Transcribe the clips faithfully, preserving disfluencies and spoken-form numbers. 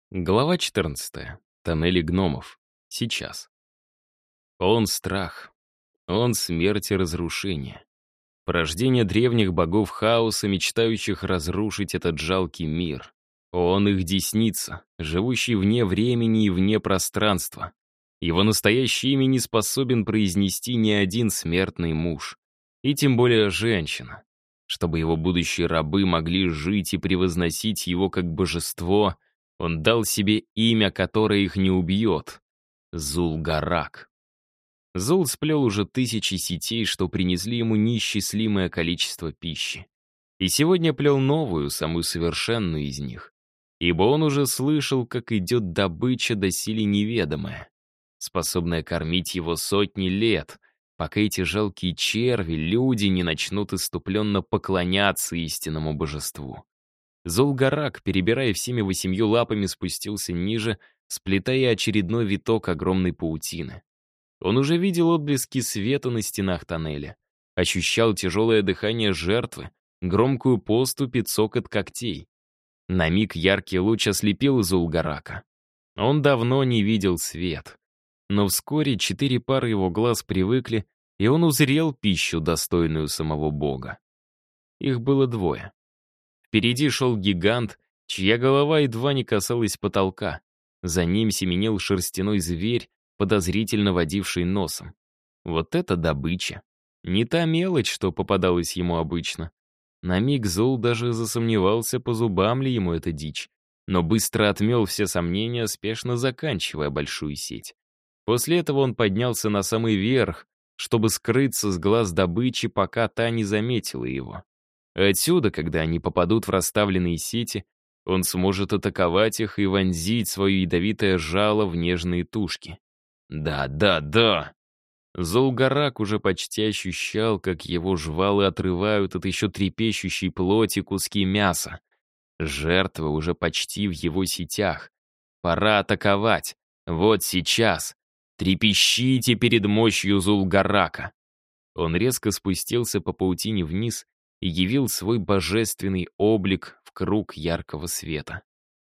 Глава четырнадцатая. Тоннели гномов. Сейчас. Он страх. Он смерть и разрушение. Порождение древних богов хаоса, мечтающих разрушить этот жалкий мир. Он их десница, живущий вне времени и вне пространства. Его настоящее имя не способен произнести ни один смертный муж. И тем более женщина. Чтобы его будущие рабы могли жить и превозносить его как божество, он дал себе имя, которое их не убьет — Зул-Гарак. Зул сплел уже тысячи сетей, что принесли ему неисчислимое количество пищи. И сегодня плел новую, самую совершенную из них. Ибо он уже слышал, как идет добыча доселе неведомая, способная кормить его сотни лет, пока эти жалкие черви, люди, не начнут иступленно поклоняться истинному божеству. Зул-Гарак, перебирая всеми восемью лапами, спустился ниже, сплетая очередной виток огромной паутины. Он уже видел отблески света на стенах тоннеля, ощущал тяжелое дыхание жертвы, громкую поступь и цокот когтей. На миг яркий луч ослепил Зул-Гарака. Он давно не видел свет. Но вскоре четыре пары его глаз привыкли, и он узрел пищу, достойную самого бога. Их было двое. Впереди шел гигант, чья голова едва не касалась потолка. За ним семенил шерстяной зверь, подозрительно водивший носом. Вот это добыча. Не та мелочь, что попадалась ему обычно. На миг Зул даже засомневался, по зубам ли ему эта дичь, но быстро отмел все сомнения, спешно заканчивая большую сеть. После этого он поднялся на самый верх, чтобы скрыться с глаз добычи, пока та не заметила его. Отсюда, когда они попадут в расставленные сети, он сможет атаковать их и вонзить свое ядовитое жало в нежные тушки. Да, да, да! Зул-Гарак уже почти ощущал, как его жвалы отрывают от еще трепещущей плоти куски мяса. Жертва уже почти в его сетях. Пора атаковать. Вот сейчас. Трепещите перед мощью Зул-Гарака. Он резко спустился по паутине вниз и явил свой божественный облик в круг яркого света.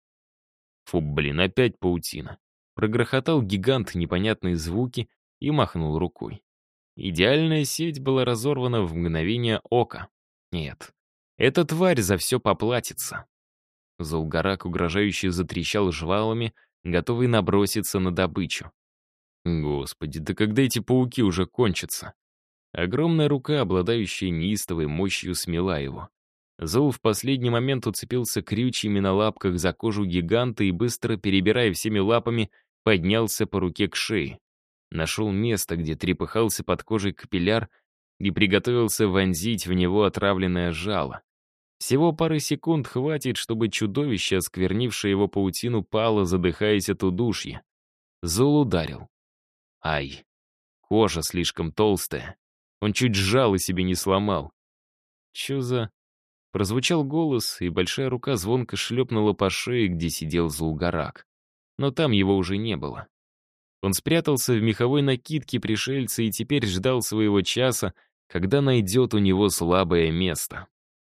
Фу, блин, опять паутина. Прогрохотал гигант непонятные звуки и махнул рукой. Идеальная сеть была разорвана в мгновение ока. Нет, эта тварь за все поплатится. Зул-Гарак угрожающе затрещал жвалами, готовый наброситься на добычу. Господи, да когда эти пауки уже кончатся? Огромная рука, обладающая неистовой мощью, смела его. Зул в последний момент уцепился крючьями на лапках за кожу гиганта и, быстро перебирая всеми лапами, поднялся по руке к шее. Нашел место, где трепыхался под кожей капилляр, и приготовился вонзить в него отравленное жало. Всего пары секунд хватит, чтобы чудовище, осквернившее его паутину, пало, задыхаясь от удушья. Зул ударил. Ай, кожа слишком толстая. Он чуть жало себе не сломал. Чё за... Прозвучал голос, и большая рука звонко шлепнула по шее, где сидел Зул-Гарак. Но там его уже не было. Он спрятался в меховой накидке пришельца и теперь ждал своего часа, когда найдет у него слабое место.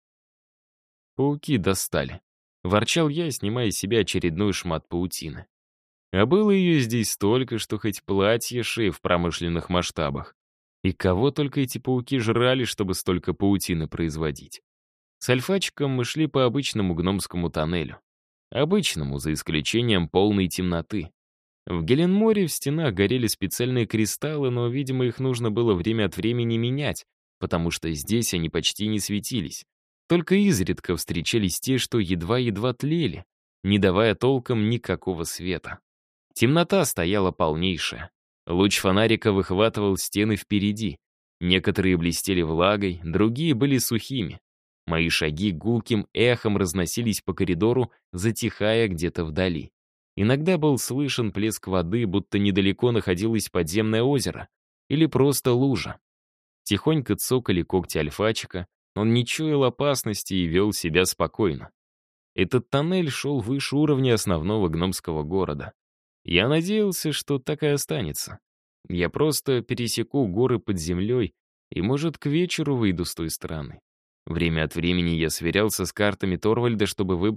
Пауки достали. Ворчал я, снимая с себя очередной шмат паутины. А было ее здесь столько, что хоть платье шей в промышленных масштабах. И кого только эти пауки жрали, чтобы столько паутины производить. С Альфачиком мы шли по обычному гномскому тоннелю. Обычному, за исключением полной темноты. В Геленморе в стенах горели специальные кристаллы, но, видимо, их нужно было время от времени менять, потому что здесь они почти не светились. Только изредка встречались те, что едва-едва тлели, не давая толком никакого света. Темнота стояла полнейшая. Луч фонарика выхватывал стены впереди. Некоторые блестели влагой, другие были сухими. Мои шаги гулким эхом разносились по коридору, затихая где-то вдали. Иногда был слышен плеск воды, будто недалеко находилось подземное озеро или просто лужа. Тихонько цокали когти Альфачика, он не чуял опасности и вел себя спокойно. Этот тоннель шел выше уровня основного гномского города. Я надеялся, что так и останется. Я просто пересеку горы под землей и, может, к вечеру выйду с той стороны. Время от времени я сверялся с картами Торвальда, чтобы выбрать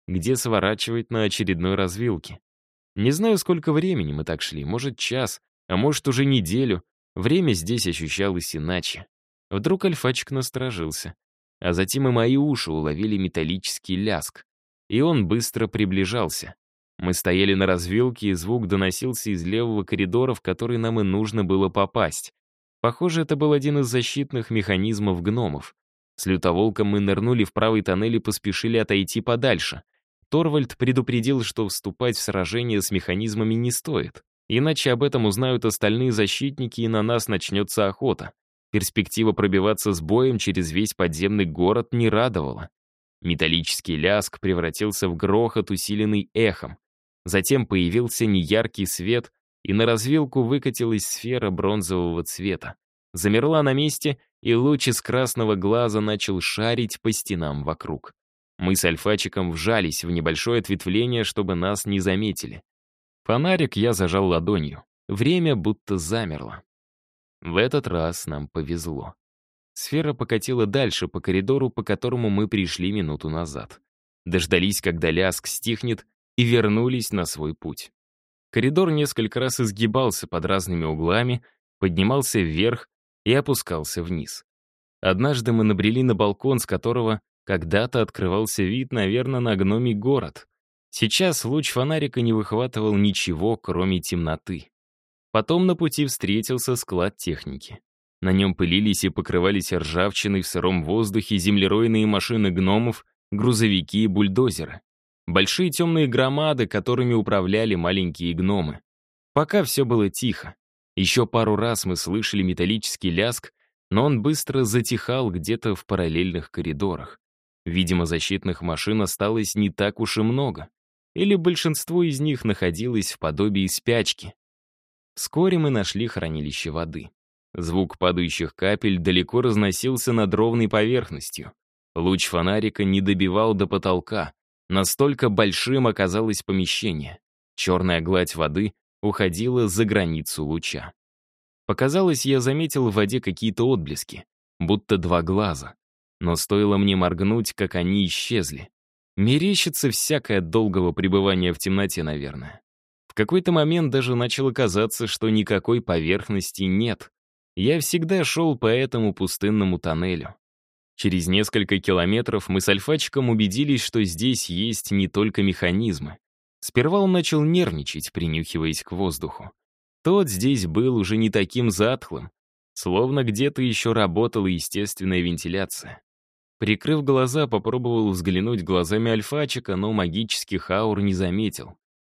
где сворачивать на очередной развилке. Не знаю, сколько времени мы так шли, может, час, а может, уже неделю. Время здесь ощущалось иначе. Вдруг Альфачик насторожился. А затем и мои уши уловили металлический ляск. И он быстро приближался. Мы стояли на развилке, и звук доносился из левого коридора, в который нам и нужно было попасть. Похоже, это был один из защитных механизмов гномов. С лютоволком мы нырнули в правый тоннель и поспешили отойти подальше. Торвальд предупредил, что вступать в сражение с механизмами не стоит. Иначе об этом узнают остальные защитники, и на нас начнется охота. Перспектива пробиваться с боем через весь подземный город не радовала. Металлический лязг превратился в грохот, усиленный эхом. Затем появился неяркий свет, и на развилку выкатилась сфера бронзового цвета. Замерла на месте, и луч из красного глаза начал шарить по стенам вокруг. Мы с Альфачиком вжались в небольшое ответвление, чтобы нас не заметили. Фонарик я зажал ладонью. Время будто замерло. В этот раз нам повезло. Сфера покатила дальше по коридору, по которому мы пришли минуту назад. Дождались, когда лязг стихнет, и вернулись на свой путь. Коридор несколько раз изгибался под разными углами, поднимался вверх и опускался вниз. Однажды мы набрели на балкон, с которого когда-то открывался вид, наверное, на гномий город. Сейчас луч фонарика не выхватывал ничего, кроме темноты. Потом на пути встретился склад техники. На нем пылились и покрывались ржавчиной в сыром воздухе землеройные машины гномов, грузовики и бульдозеры. Большие темные громады, которыми управляли маленькие гномы. Пока все было тихо. Еще пару раз мы слышали металлический лязг, но он быстро затихал где-то в параллельных коридорах. Видимо, защитных машин осталось не так уж и много. Или большинство из них находилось в подобии спячки. Вскоре мы нашли хранилище воды. Звук падающих капель далеко разносился над ровной поверхностью. Луч фонарика не добивал до потолка. Настолько большим оказалось помещение. Черная гладь воды уходила за границу луча. Показалось, я заметил в воде какие-то отблески, будто два глаза. Но стоило мне моргнуть, как они исчезли. Мерещится всякое от долгого пребывания в темноте, наверное. В какой-то момент даже начало казаться, что никакой поверхности нет. Я всегда шел по этому пустынному тоннелю. Через несколько километров мы с Альфачиком убедились, что здесь есть не только механизмы. Сперва он начал нервничать, принюхиваясь к воздуху. Тот здесь был уже не таким затхлым, словно где-то еще работала естественная вентиляция. Прикрыв глаза, попробовал взглянуть глазами Альфачика, но магических аур не заметил.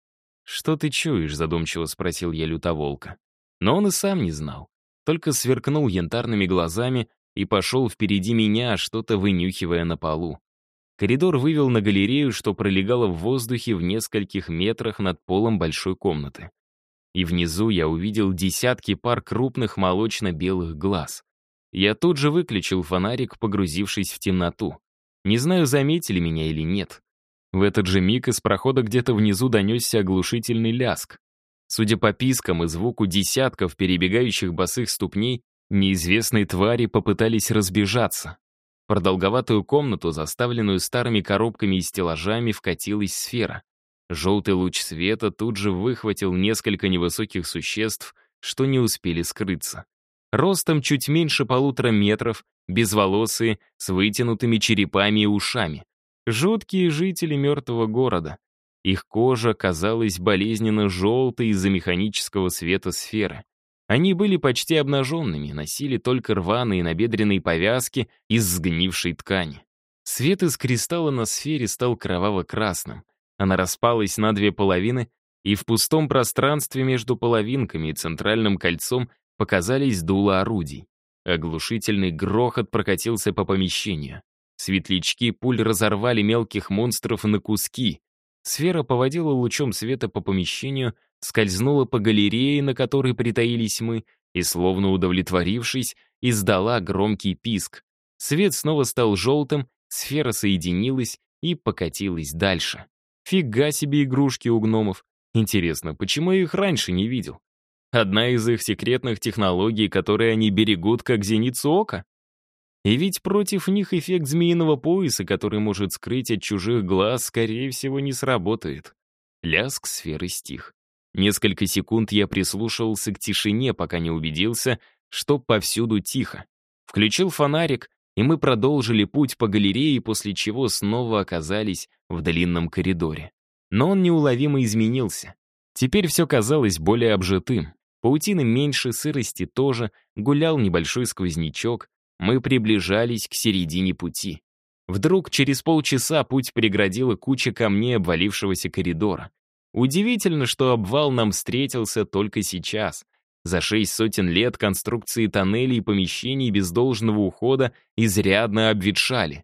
«Что ты чуешь?» — задумчиво спросил я лютоволка. Но он и сам не знал, только сверкнул янтарными глазами и пошел впереди меня, что-то вынюхивая на полу. Коридор вывел на галерею, что пролегала в воздухе в нескольких метрах над полом большой комнаты. И внизу я увидел десятки пар крупных молочно-белых глаз. Я тут же выключил фонарик, погрузившись в темноту. Не знаю, заметили меня или нет. В этот же миг из прохода где-то внизу донесся оглушительный ляск. Судя по пискам и звуку десятков перебегающих босых ступней, неизвестные твари попытались разбежаться. В продолговатую комнату, заставленную старыми коробками и стеллажами, вкатилась сфера. Желтый луч света тут же выхватил несколько невысоких существ, что не успели скрыться. Ростом чуть меньше полутора метров, безволосые, с вытянутыми черепами и ушами. Жуткие жители мертвого города. Их кожа казалась болезненно желтой из-за механического света сферы. Они были почти обнаженными, носили только рваные набедренные повязки из сгнившей ткани. Свет из кристалла на сфере стал кроваво-красным. Она распалась на две половины, и в пустом пространстве между половинками и центральным кольцом показались дула орудий. Оглушительный грохот прокатился по помещению. Светлячки пуль разорвали мелких монстров на куски. Сфера поводила лучом света по помещению, скользнула по галерее, на которой притаились мы, и, словно удовлетворившись, издала громкий писк. Свет снова стал желтым, сфера соединилась и покатилась дальше. Фига себе игрушки у гномов. Интересно, почему я их раньше не видел? Одна из их секретных технологий, которые они берегут как зеницу ока? И ведь против них эффект змеиного пояса, который может скрыть от чужих глаз, скорее всего, не сработает. Лязг сферы стих. Несколько секунд я прислушивался к тишине, пока не убедился, что повсюду тихо. Включил фонарик, и мы продолжили путь по галерее, после чего снова оказались в длинном коридоре. Но он неуловимо изменился. Теперь все казалось более обжитым. Паутины меньше, сырости тоже, гулял небольшой сквознячок. Мы приближались к середине пути. Вдруг через полчаса путь преградила куча камней обвалившегося коридора. Удивительно, что обвал нам встретился только сейчас. За шесть сотен лет конструкции тоннелей и помещений без должного ухода изрядно обветшали.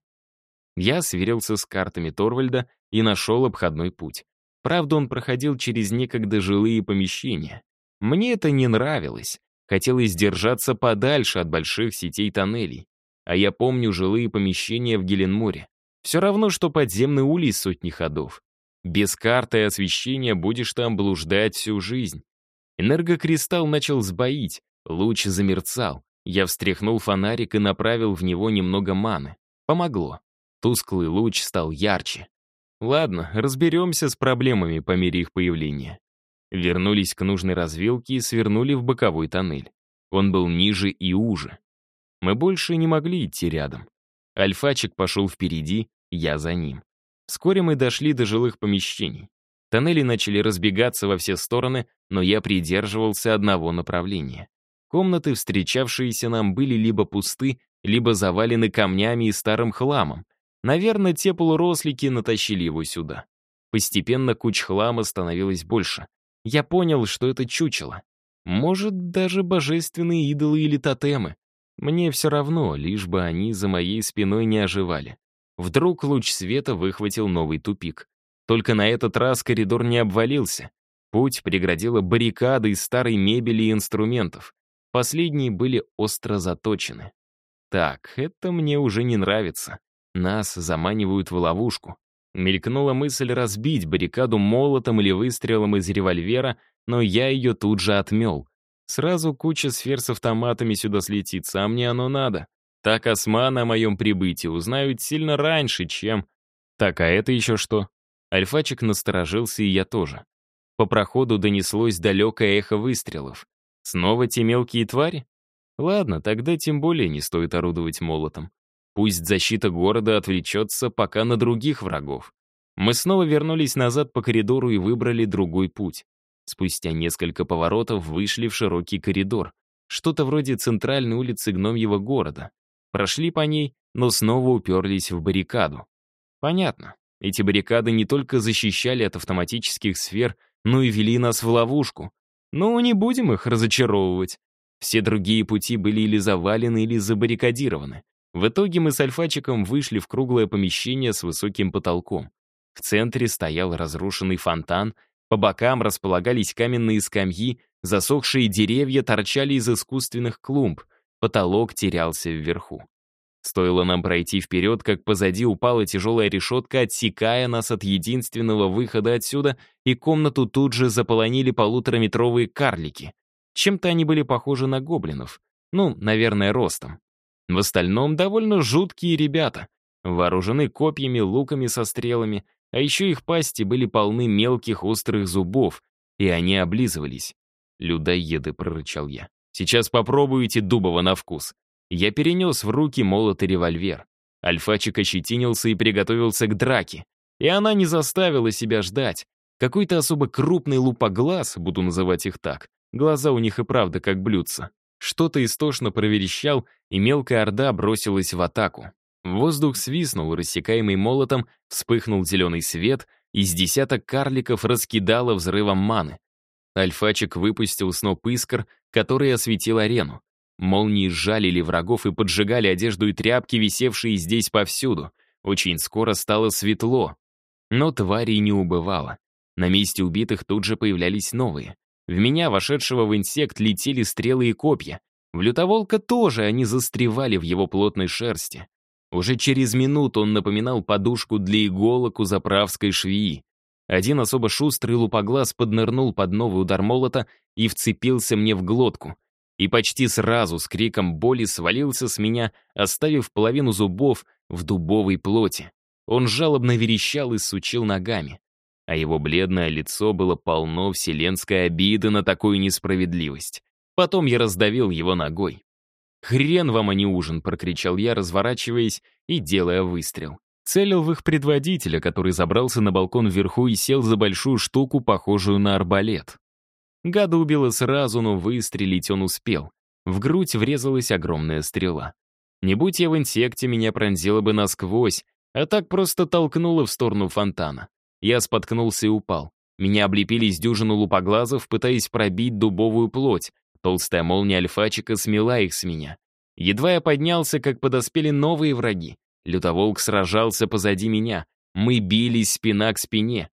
Я сверился с картами Торвальда и нашел обходной путь. Правда, он проходил через некогда жилые помещения. Мне это не нравилось. Хотелось держаться подальше от больших сетей тоннелей. А я помню жилые помещения в Геленморе. Все равно, что подземный улей сотни ходов. Без карты и освещения будешь там блуждать всю жизнь. Энергокристалл начал сбоить, луч замерцал. Я встряхнул фонарик и направил в него немного маны. Помогло. Тусклый луч стал ярче. Ладно, разберемся с проблемами по мере их появления. Вернулись к нужной развилке и свернули в боковой тоннель. Он был ниже и уже. Мы больше не могли идти рядом. Альфачик пошел впереди, я за ним. Вскоре мы дошли до жилых помещений. Тоннели начали разбегаться во все стороны, но я придерживался одного направления. Комнаты, встречавшиеся нам, были либо пусты, либо завалены камнями и старым хламом. Наверное, те полурослики натащили его сюда. Постепенно куч хлама становилось больше. Я понял, что это чучело. Может, даже божественные идолы или тотемы. Мне все равно, лишь бы они за моей спиной не оживали. Вдруг луч света выхватил новый тупик. Только на этот раз коридор не обвалился. Путь преградила баррикада из старой мебели и инструментов. Последние были остро заточены. Так, это мне уже не нравится. Нас заманивают в ловушку. Мелькнула мысль разбить баррикаду молотом или выстрелом из револьвера, но я ее тут же отмел. Сразу куча сфер с автоматами сюда слетится, а мне оно надо. Так османы о моем прибытии узнают сильно раньше, чем... Так, а это еще что? Альфачик насторожился, и я тоже. По проходу донеслось далекое эхо выстрелов. Снова те мелкие твари? Ладно, тогда тем более не стоит орудовать молотом. Пусть защита города отвлечется пока на других врагов. Мы снова вернулись назад по коридору и выбрали другой путь. Спустя несколько поворотов вышли в широкий коридор. Что-то вроде центральной улицы гномьего города. Прошли по ней, но снова уперлись в баррикаду. Понятно. Эти баррикады не только защищали от автоматических сфер, но и вели нас в ловушку. Но не будем их разочаровывать. Все другие пути были или завалены, или забаррикадированы. В итоге мы с Альфачиком вышли в круглое помещение с высоким потолком. В центре стоял разрушенный фонтан, по бокам располагались каменные скамьи, засохшие деревья торчали из искусственных клумб, потолок терялся вверху. Стоило нам пройти вперед, как позади упала тяжелая решетка, отсекая нас от единственного выхода отсюда, и комнату тут же заполонили полутораметровые карлики. Чем-то они были похожи на гоблинов. Ну, наверное, ростом. В остальном довольно жуткие ребята. Вооружены копьями, луками со стрелами, а еще их пасти были полны мелких острых зубов, и они облизывались. «Людоеды», — прорычал я. «Сейчас попробуйте дубова на вкус». Я перенес в руки молот и револьвер. Альфачик ощетинился и приготовился к драке. И она не заставила себя ждать. Какой-то особо крупный лупоглаз, буду называть их так, глаза у них и правда как блюдца, что-то истошно проверещал, и мелкая орда бросилась в атаку. Воздух свистнул, рассекаемый молотом, вспыхнул зеленый свет, и с десяток карликов раскидало взрывом маны. Альфачик выпустил сноп искр, который осветил арену. Молнии сжалили врагов и поджигали одежду и тряпки, висевшие здесь повсюду. Очень скоро стало светло. Но тварей не убывало. На месте убитых тут же появлялись новые. В меня, вошедшего в инсект, летели стрелы и копья. В лютоволка тоже они застревали в его плотной шерсти. Уже через минуту он напоминал подушку для иголок у заправской швеи. Один особо шустрый лупоглаз поднырнул под новый удар молота и вцепился мне в глотку. и почти сразу с криком боли свалился с меня, оставив половину зубов в дубовой плоти. Он жалобно верещал и сучил ногами, а его бледное лицо было полно вселенской обиды на такую несправедливость. Потом я раздавил его ногой. «Хрен вам, а не ужин!» — прокричал я, разворачиваясь и делая выстрел. Целил в их предводителя, который забрался на балкон вверху и сел за большую штуку, похожую на арбалет. Гада убило сразу, но выстрелить он успел. В грудь врезалась огромная стрела. Не будь я в инсекте, меня пронзило бы насквозь, а так просто толкнуло в сторону фонтана. Я споткнулся и упал. Меня облепили с дюжину лупоглазов, пытаясь пробить дубовую плоть. Толстая молния альфачика смела их с меня. Едва я поднялся, как подоспели новые враги. Лютоволк сражался позади меня. Мы бились спина к спине.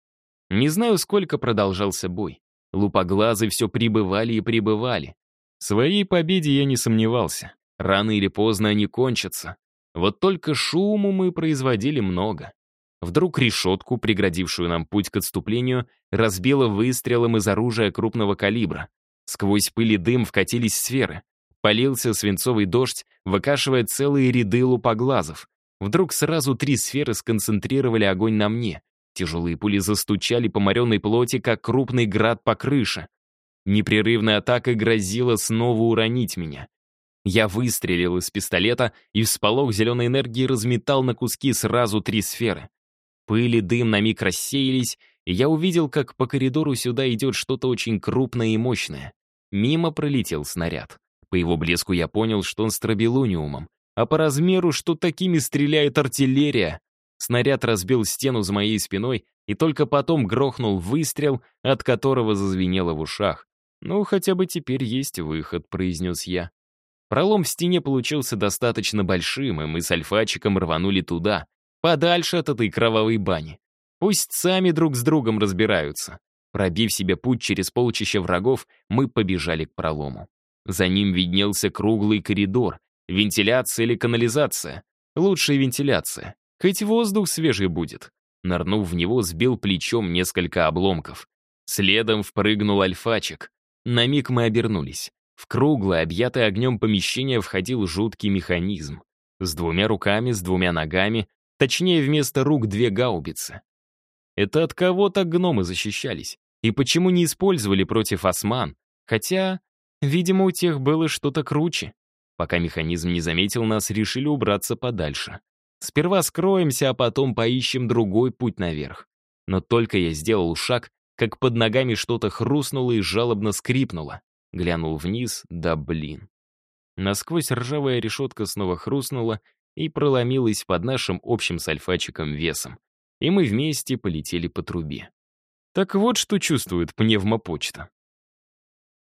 Не знаю, сколько продолжался бой. Лупоглазы все прибывали и прибывали. В своей победе я не сомневался. Рано или поздно они кончатся. Вот только шуму мы производили много. Вдруг решетку, преградившую нам путь к отступлению, разбило выстрелом из оружия крупного калибра. Сквозь пыль и дым вкатились сферы. Полился свинцовый дождь, выкашивая целые ряды лупоглазов. Вдруг сразу три сферы сконцентрировали огонь на мне. Тяжелые пули застучали по моренной плоти, как крупный град по крыше. Непрерывная атака грозила снова уронить меня. Я выстрелил из пистолета, и всполох зеленой энергии разметал на куски сразу три сферы. Пыль и дым на миг рассеялись, и я увидел, как по коридору сюда идет что-то очень крупное и мощное. Мимо пролетел снаряд. По его блеску я понял, что он с трабелуниумом, а по размеру, что такими стреляет артиллерия. Снаряд разбил стену за моей спиной, и только потом грохнул выстрел, от которого зазвенело в ушах. «Ну, хотя бы теперь есть выход», — произнес я. Пролом в стене получился достаточно большим, и мы с альфачиком рванули туда, подальше от этой кровавой бани. Пусть сами друг с другом разбираются. Пробив себе путь через полчища врагов, мы побежали к пролому. За ним виднелся круглый коридор. Вентиляция или канализация? Лучшая вентиляция. Хоть воздух свежий будет. Нырнув в него, сбил плечом несколько обломков. Следом впрыгнул альфачик. На миг мы обернулись. В круглое, объятое огнем помещение входил жуткий механизм. С двумя руками, с двумя ногами, точнее, вместо рук две гаубицы. Это от кого так гномы защищались? И почему не использовали против осман? Хотя, видимо, у тех было что-то круче. Пока механизм не заметил нас, решили убраться подальше. Сперва скроемся, а потом поищем другой путь наверх. Но только я сделал шаг, как под ногами что-то хрустнуло и жалобно скрипнуло. Глянул вниз, да блин. Насквозь ржавая решетка снова хрустнула и проломилась под нашим общим с альфачиком весом. И мы вместе полетели по трубе. Так вот, что чувствует пневмопочта.